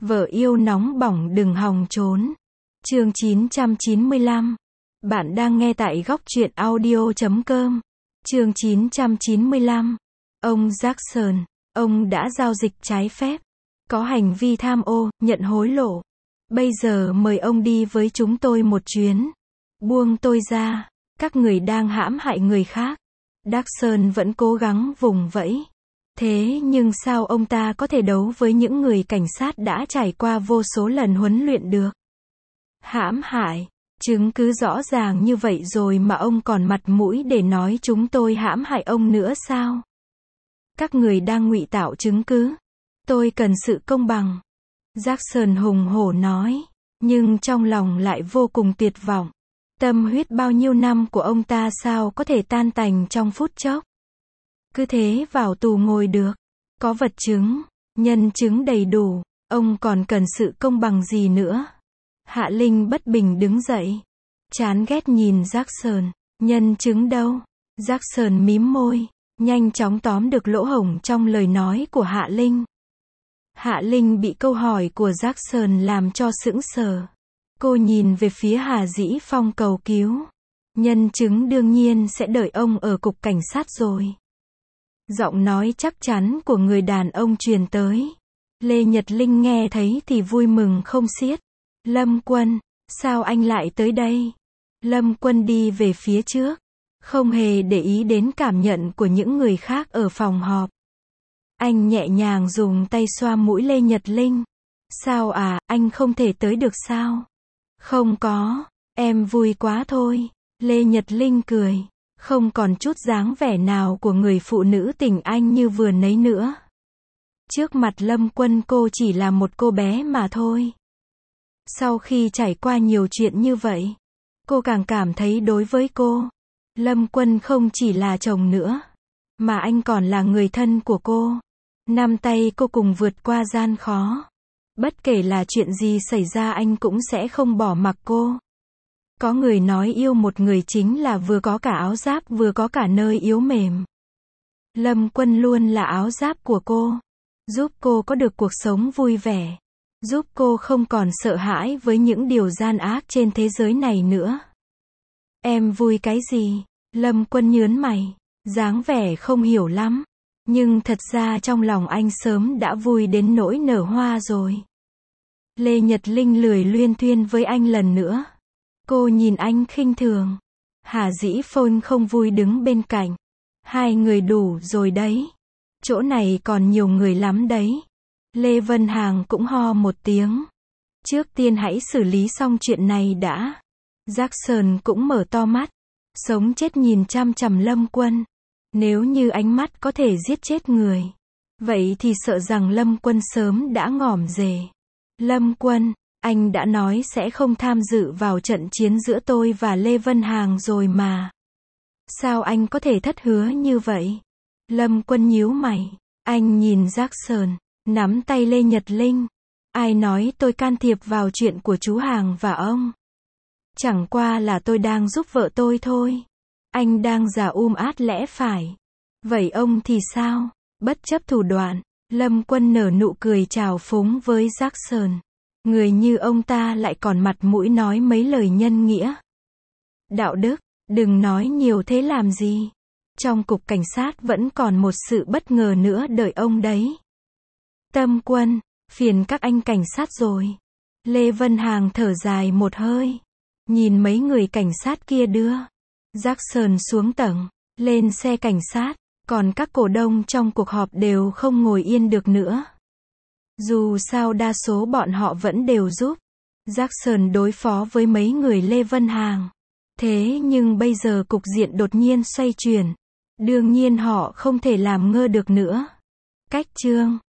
Vợ yêu nóng bỏng đừng hòng trốn. Chương 995. Bạn đang nghe tại góc truyện audio.com. Chương 995. Ông Jackson, ông đã giao dịch trái phép, có hành vi tham ô, nhận hối lộ. Bây giờ mời ông đi với chúng tôi một chuyến. Buông tôi ra, các người đang hãm hại người khác. Jackson vẫn cố gắng vùng vẫy. Thế nhưng sao ông ta có thể đấu với những người cảnh sát đã trải qua vô số lần huấn luyện được? Hãm hại, chứng cứ rõ ràng như vậy rồi mà ông còn mặt mũi để nói chúng tôi hãm hại ông nữa sao? Các người đang ngụy tạo chứng cứ. Tôi cần sự công bằng. Jackson hùng hổ nói, nhưng trong lòng lại vô cùng tuyệt vọng. Tâm huyết bao nhiêu năm của ông ta sao có thể tan tành trong phút chốc? Cứ thế vào tù ngồi được. Có vật chứng, nhân chứng đầy đủ, ông còn cần sự công bằng gì nữa? Hạ Linh bất bình đứng dậy. Chán ghét nhìn Jackson. Nhân chứng đâu? Jackson mím môi, nhanh chóng tóm được lỗ hổng trong lời nói của Hạ Linh. Hạ Linh bị câu hỏi của Jackson làm cho sững sờ. Cô nhìn về phía Hà Dĩ Phong cầu cứu. Nhân chứng đương nhiên sẽ đợi ông ở cục cảnh sát rồi. Giọng nói chắc chắn của người đàn ông truyền tới. Lê Nhật Linh nghe thấy thì vui mừng không xiết. Lâm Quân, sao anh lại tới đây? Lâm Quân đi về phía trước, không hề để ý đến cảm nhận của những người khác ở phòng họp. Anh nhẹ nhàng dùng tay xoa mũi Lê Nhật Linh. Sao à, anh không thể tới được sao? Không có, em vui quá thôi. Lê Nhật Linh cười, không còn chút dáng vẻ nào của người phụ nữ tình anh như vừa nấy nữa. Trước mặt Lâm Quân cô chỉ là một cô bé mà thôi. Sau khi trải qua nhiều chuyện như vậy, cô càng cảm thấy đối với cô, Lâm Quân không chỉ là chồng nữa, mà anh còn là người thân của cô. Nắm tay cô cùng vượt qua gian khó. Bất kể là chuyện gì xảy ra anh cũng sẽ không bỏ mặc cô. Có người nói yêu một người chính là vừa có cả áo giáp vừa có cả nơi yếu mềm. Lâm Quân luôn là áo giáp của cô, giúp cô có được cuộc sống vui vẻ, giúp cô không còn sợ hãi với những điều gian ác trên thế giới này nữa. Em vui cái gì? Lâm Quân nhớn mày, dáng vẻ không hiểu lắm. Nhưng thật ra trong lòng anh sớm đã vui đến nỗi nở hoa rồi. Lê Nhật Linh lười luyên thuyên với anh lần nữa. Cô nhìn anh khinh thường. Hà Dĩ Phong không vui đứng bên cạnh. Hai người đủ rồi đấy. Chỗ này còn nhiều người lắm đấy. Lê Vân Hằng cũng ho một tiếng. Trước tiên hãy xử lý xong chuyện này đã. Jackson cũng mở to mắt, sống chết nhìn chằm chằm Lâm Quân. Nếu như ánh mắt có thể giết chết người, vậy thì sợ rằng Lâm Quân sớm đã ngỏm rề. Lâm Quân, anh đã nói sẽ không tham dự vào trận chiến giữa tôi và Lê Vân Hằng rồi mà. Sao anh có thể thất hứa như vậy? Lâm Quân nhíu mày. Anh nhìn Jackson, nắm tay Lê Nhật Linh. Ai nói tôi can thiệp vào chuyện của chú Hằng và ông? Chẳng qua là tôi đang giúp vợ tôi thôi. Anh đang giả át lẽ phải. Vậy ông thì sao? Bất chấp thủ đoạn, Lâm Quân nở nụ cười trào phúng với Jackson. Người như ông ta lại còn mặt mũi nói mấy lời nhân nghĩa. Đạo đức, đừng nói nhiều thế làm gì. Trong cục cảnh sát vẫn còn một sự bất ngờ nữa đợi ông đấy. Tâm Quân, phiền các anh cảnh sát rồi. Lê Vân Hằng thở dài một hơi. Nhìn mấy người cảnh sát kia đưa Jackson xuống tầng, lên xe cảnh sát, còn các cổ đông trong cuộc họp đều không ngồi yên được nữa. Dù sao đa số bọn họ vẫn đều giúp Jackson đối phó với mấy người Lê Vân Hằng. Thế nhưng bây giờ cục diện đột nhiên xoay chuyển. Đương nhiên họ không thể làm ngơ được nữa. Cách chương